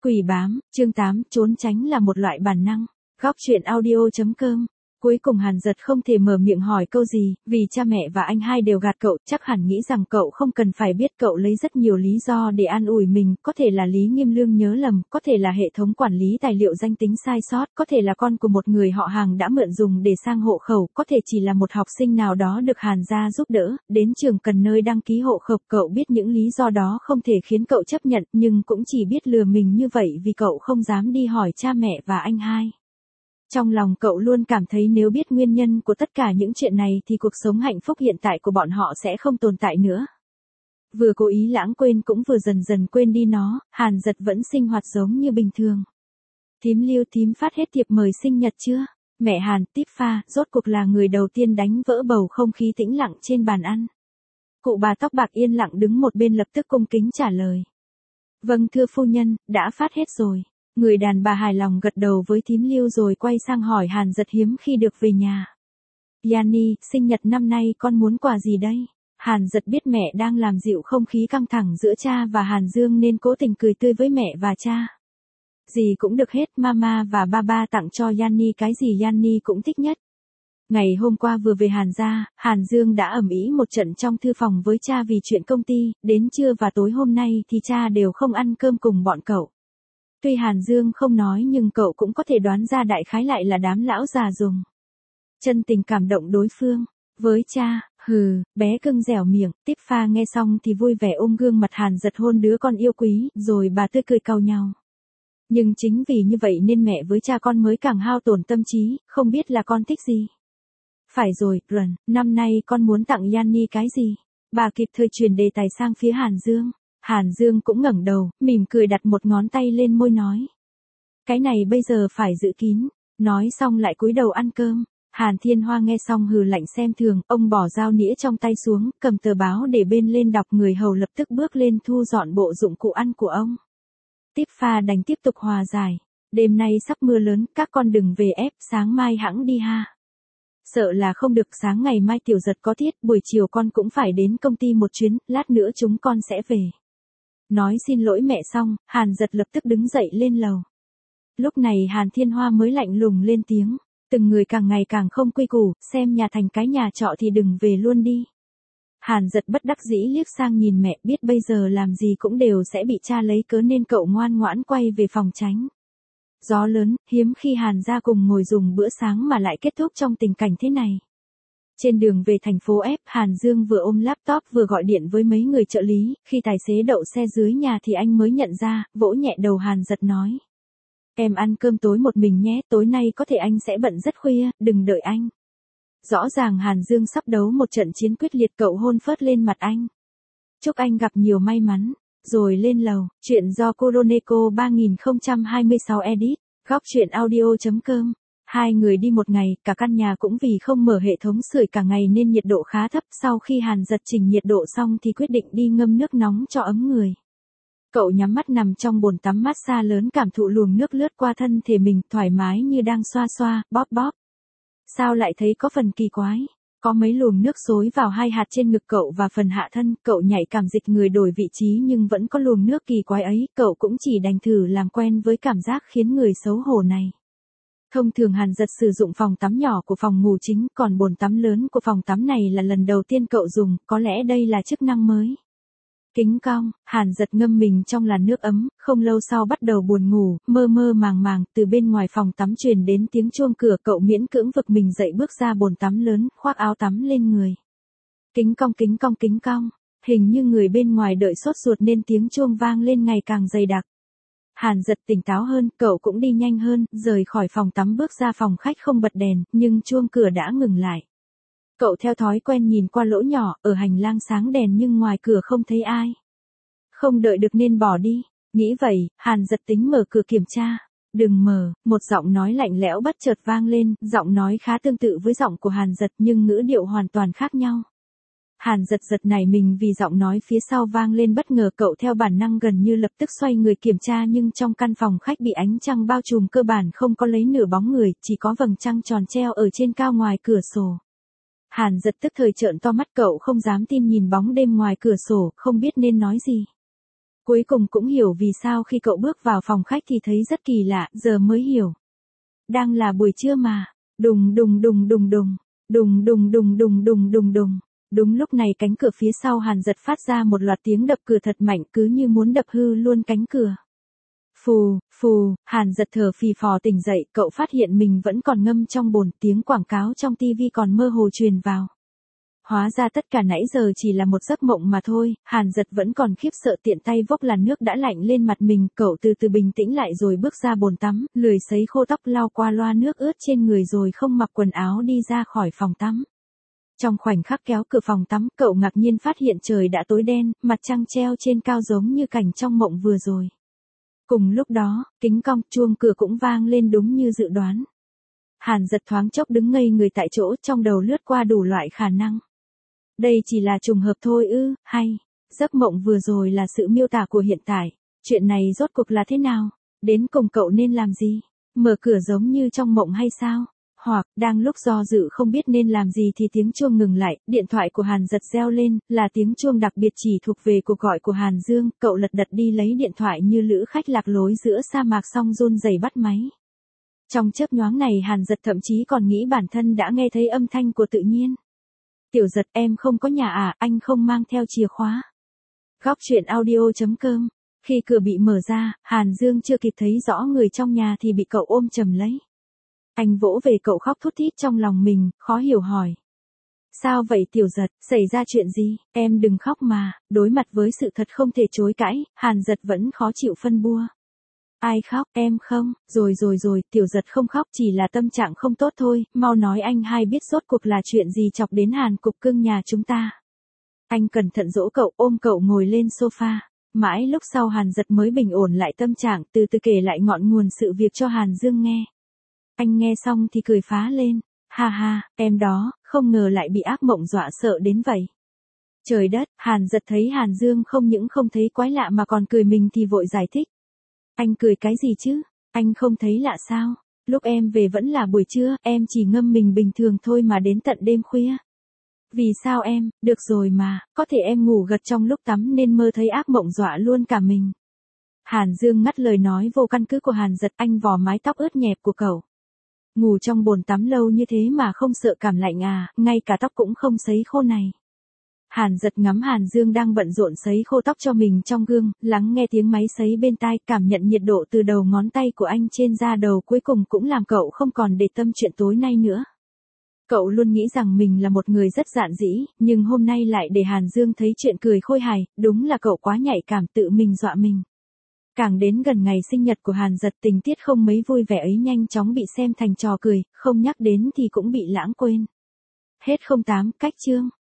Quỷ bám, chương 8, trốn tránh là một loại bản năng. Góc chuyện audio.com. Cuối cùng Hàn Dật không thể mở miệng hỏi câu gì, vì cha mẹ và anh hai đều gạt cậu, chắc hẳn nghĩ rằng cậu không cần phải biết. Cậu lấy rất nhiều lý do để an ủi mình, có thể là Lý Nghiêm Lương nhớ lầm, có thể là hệ thống quản lý tài liệu danh tính sai sót, có thể là con của một người họ hàng đã mượn dùng để sang hộ khẩu, có thể chỉ là một học sinh nào đó được Hàn gia giúp đỡ, đến trường cần nơi đăng ký hộ khẩu. Cậu biết những lý do đó không thể khiến cậu chấp nhận, nhưng cũng chỉ biết lừa mình như vậy vì cậu không dám đi hỏi cha mẹ và anh hai. Trong lòng cậu luôn cảm thấy nếu biết nguyên nhân của tất cả những chuyện này thì cuộc sống hạnh phúc hiện tại của bọn họ sẽ không tồn tại nữa. Vừa cố ý lãng quên cũng vừa dần dần quên đi nó, Hàn Dật vẫn sinh hoạt giống như bình thường. Thím Lưu, thím phát hết thiệp mời sinh nhật chưa? Mẹ Hàn, Tiếp Pha, rốt cuộc là người đầu tiên đánh vỡ bầu không khí tĩnh lặng trên bàn ăn. Cụ bà tóc bạc yên lặng đứng một bên lập tức cung kính trả lời. Vâng thưa phu nhân, đã phát hết rồi. Người đàn bà hài lòng gật đầu với thím Lưu rồi quay sang hỏi Hàn Dật hiếm khi được về nhà. Yani, sinh nhật năm nay con muốn quà gì đây? Hàn Dật biết mẹ đang làm dịu không khí căng thẳng giữa cha và Hàn Dương nên cố tình cười tươi với mẹ và cha. Gì cũng được hết, mama và baba tặng cho Yani cái gì Yani cũng thích nhất. Ngày hôm qua vừa về Hàn gia, Hàn Dương đã ầm ĩ một trận trong thư phòng với cha vì chuyện công ty, đến trưa và tối hôm nay thì cha đều không ăn cơm cùng bọn cậu. Tuy Hàn Dương không nói nhưng cậu cũng có thể đoán ra đại khái lại là đám lão già dùng chân tình cảm động đối phương. Với cha, bé cưng dẻo miệng. Tiếp Pha nghe xong thì vui vẻ ôm gương mặt Hàn Dật hôn đứa con yêu quý, rồi bà tươi cười cau nhau. Nhưng chính vì như vậy nên mẹ với cha con mới càng hao tổn tâm trí, không biết là con thích gì. Phải rồi, Run, năm nay con muốn tặng Yani cái gì? Bà kịp thời truyền đề tài sang phía Hàn Dương. Hàn Dương cũng ngẩng đầu, mỉm cười đặt một ngón tay lên môi nói. Cái này bây giờ phải giữ kín. Nói xong lại cúi đầu ăn cơm. Hàn Thiên Hoa nghe xong hừ lạnh xem thường, ông bỏ dao nĩa trong tay xuống, cầm tờ báo để bên lên đọc. Người hầu lập tức bước lên thu dọn bộ dụng cụ ăn của ông. Tiếp Pha đành tiếp tục hòa giải. Đêm nay sắp mưa lớn, các con đừng về ép, sáng mai hẵng đi ha. Sợ là không được, sáng ngày mai Tiểu Giật có tiết, buổi chiều con cũng phải đến công ty một chuyến, lát nữa chúng con sẽ về. Nói xin lỗi mẹ xong, Hàn Dật lập tức đứng dậy lên lầu. Lúc này Hàn Thiên Hoa mới lạnh lùng lên tiếng. Từng người càng ngày càng không quy củ, xem nhà thành cái nhà trọ thì đừng về luôn đi. Hàn Dật bất đắc dĩ liếc sang nhìn mẹ, biết bây giờ làm gì cũng đều sẽ bị cha lấy cớ nên cậu ngoan ngoãn quay về phòng tránh. Gió lớn, hiếm khi Hàn gia cùng ngồi dùng bữa sáng mà lại kết thúc trong tình cảnh thế này. Trên đường về thành phố F, Hàn Dương vừa ôm laptop vừa gọi điện với mấy người trợ lý, khi tài xế đậu xe dưới nhà thì anh mới nhận ra, vỗ nhẹ đầu Hàn Dật nói. Em ăn cơm tối một mình nhé, tối nay có thể anh sẽ bận rất khuya, đừng đợi anh. Rõ ràng Hàn Dương sắp đấu một trận chiến quyết liệt, cậu hôn phớt lên mặt anh. Chúc anh gặp nhiều may mắn, rồi lên lầu. Chuyện do Coroneco 3026 edit, góc chuyện audio.com. Hai người đi một ngày, cả căn nhà cũng vì không mở hệ thống sưởi cả ngày nên nhiệt độ khá thấp. Sau khi Hàn Dật chỉnh nhiệt độ xong thì quyết định đi ngâm nước nóng cho ấm người. Cậu nhắm mắt nằm trong bồn tắm massage lớn, cảm thụ luồng nước lướt qua thân thể mình, thoải mái như đang xoa xoa, bóp bóp. Sao lại thấy có phần kỳ quái? Có mấy luồng nước xối vào hai hạt trên ngực cậu và phần hạ thân, cậu nhạy cảm dịch người đổi vị trí nhưng vẫn có luồng nước kỳ quái ấy, cậu cũng chỉ đành thử làm quen với cảm giác khiến người xấu hổ này. Thông thường Hàn Dật sử dụng phòng tắm nhỏ của phòng ngủ chính, còn bồn tắm lớn của phòng tắm này là lần đầu tiên cậu dùng, có lẽ đây là chức năng mới. Kính cong, Hàn Dật ngâm mình trong làn nước ấm, không lâu sau bắt đầu buồn ngủ, mơ mơ màng màng, từ bên ngoài phòng tắm truyền đến tiếng chuông cửa, cậu miễn cưỡng vực mình dậy bước ra bồn tắm lớn, khoác áo tắm lên người. Kính cong kính cong kính cong, hình như người bên ngoài đợi sốt ruột nên tiếng chuông vang lên ngày càng dày đặc. Hàn Dật tỉnh táo hơn, cậu cũng đi nhanh hơn, rời khỏi phòng tắm bước ra phòng khách không bật đèn, nhưng chuông cửa đã ngừng lại. Cậu theo thói quen nhìn qua lỗ nhỏ, ở hành lang sáng đèn nhưng ngoài cửa không thấy ai. Không đợi được nên bỏ đi. Nghĩ vậy, Hàn Dật tính mở cửa kiểm tra. Đừng mở, một giọng nói lạnh lẽo bất chợt vang lên, giọng nói khá tương tự với giọng của Hàn Dật nhưng ngữ điệu hoàn toàn khác nhau. Hàn Dật giật nảy mình vì giọng nói phía sau vang lên bất ngờ, cậu theo bản năng gần như lập tức xoay người kiểm tra nhưng trong căn phòng khách bị ánh trăng bao trùm cơ bản không có lấy nửa bóng người, chỉ có vầng trăng tròn treo ở trên cao ngoài cửa sổ. Hàn Dật tức thời trợn to mắt, cậu không dám tin nhìn bóng đêm ngoài cửa sổ, không biết nên nói gì. Cuối cùng cũng hiểu vì sao khi cậu bước vào phòng khách thì thấy rất kỳ lạ, giờ mới hiểu. Đang là buổi trưa mà. Đùng đùng đùng đùng đùng. Đùng đùng đùng đùng đùng đùng đùng. Đúng lúc này cánh cửa phía sau Hàn Dật phát ra một loạt tiếng đập cửa thật mạnh, cứ như muốn đập hư luôn cánh cửa. Phù, phù, Hàn Dật thở phì phò tỉnh dậy, cậu phát hiện mình vẫn còn ngâm trong bồn, tiếng quảng cáo trong tivi còn mơ hồ truyền vào. Hóa ra tất cả nãy giờ chỉ là một giấc mộng mà thôi, Hàn Dật vẫn còn khiếp sợ tiện tay vốc làn nước đã lạnh lên mặt mình, cậu từ từ bình tĩnh lại rồi bước ra bồn tắm, lười sấy khô tóc lau qua loa nước ướt trên người rồi không mặc quần áo đi ra khỏi phòng tắm. Trong khoảnh khắc kéo cửa phòng tắm, cậu ngạc nhiên phát hiện trời đã tối đen, mặt trăng treo trên cao giống như cảnh trong mộng vừa rồi. Cùng lúc đó, kính cong, chuông cửa cũng vang lên đúng như dự đoán. Hàn Dật thoáng chốc đứng ngây người tại chỗ, trong đầu lướt qua đủ loại khả năng. Đây chỉ là trùng hợp thôi ư, hay, giấc mộng vừa rồi là sự miêu tả của hiện tại, chuyện này rốt cuộc là thế nào, đến cùng cậu nên làm gì, mở cửa giống như trong mộng hay sao? Hoặc, đang lúc do dự không biết nên làm gì thì tiếng chuông ngừng lại, điện thoại của Hàn Dật reo lên, là tiếng chuông đặc biệt chỉ thuộc về cuộc gọi của Hàn Dương, cậu lật đật đi lấy điện thoại như lữ khách lạc lối giữa sa mạc xong run rẩy bắt máy. Trong chớp nhoáng này Hàn Dật thậm chí còn nghĩ bản thân đã nghe thấy âm thanh của tự nhiên. Tiểu Dật, em không có nhà à, anh không mang theo chìa khóa. Góc truyện audio.com. Khi cửa bị mở ra, Hàn Dương chưa kịp thấy rõ người trong nhà thì bị cậu ôm chầm lấy. Anh vỗ về cậu khóc thút thít trong lòng mình, khó hiểu hỏi. Sao vậy Tiểu Dật, xảy ra chuyện gì, em đừng khóc mà, đối mặt với sự thật không thể chối cãi, Hàn Dật vẫn khó chịu phân bua. Ai khóc, em không, rồi, Tiểu Dật không khóc chỉ là tâm trạng không tốt thôi, mau nói anh hai biết rốt cuộc là chuyện gì chọc đến Hàn cục cưng nhà chúng ta. Anh cẩn thận dỗ cậu, ôm cậu ngồi lên sofa. Mãi lúc sau Hàn Dật mới bình ổn lại tâm trạng, từ từ kể lại ngọn nguồn sự việc cho Hàn Dương nghe. Anh nghe xong thì cười phá lên, ha ha, em đó, không ngờ lại bị ác mộng dọa sợ đến vậy. Trời đất, Hàn Dật thấy Hàn Dương không những không thấy quái lạ mà còn cười mình thì vội giải thích. Anh cười cái gì chứ, anh không thấy lạ sao, lúc em về vẫn là buổi trưa, em chỉ ngâm mình bình thường thôi mà đến tận đêm khuya. Vì sao em, được rồi mà, có thể em ngủ gật trong lúc tắm nên mơ thấy ác mộng dọa luôn cả mình. Hàn Dương ngắt lời nói vô căn cứ của Hàn Dật, anh vò mái tóc ướt nhẹp của cậu. Ngủ trong bồn tắm lâu như thế mà không sợ cảm lạnh à, ngay cả tóc cũng không sấy khô này. Hàn Dật ngắm Hàn Dương đang bận rộn sấy khô tóc cho mình trong gương, lắng nghe tiếng máy sấy bên tai, cảm nhận nhiệt độ từ đầu ngón tay của anh trên da đầu, cuối cùng cũng làm cậu không còn để tâm chuyện tối nay nữa. Cậu luôn nghĩ rằng mình là một người rất dạn dĩ, nhưng hôm nay lại để Hàn Dương thấy chuyện cười khôi hài, đúng là cậu quá nhạy cảm, tự mình dọa mình. Càng đến gần ngày sinh nhật của Hàn Dật, tình tiết không mấy vui vẻ ấy nhanh chóng bị xem thành trò cười, không nhắc đến thì cũng bị lãng quên. Hết 08 cách chương.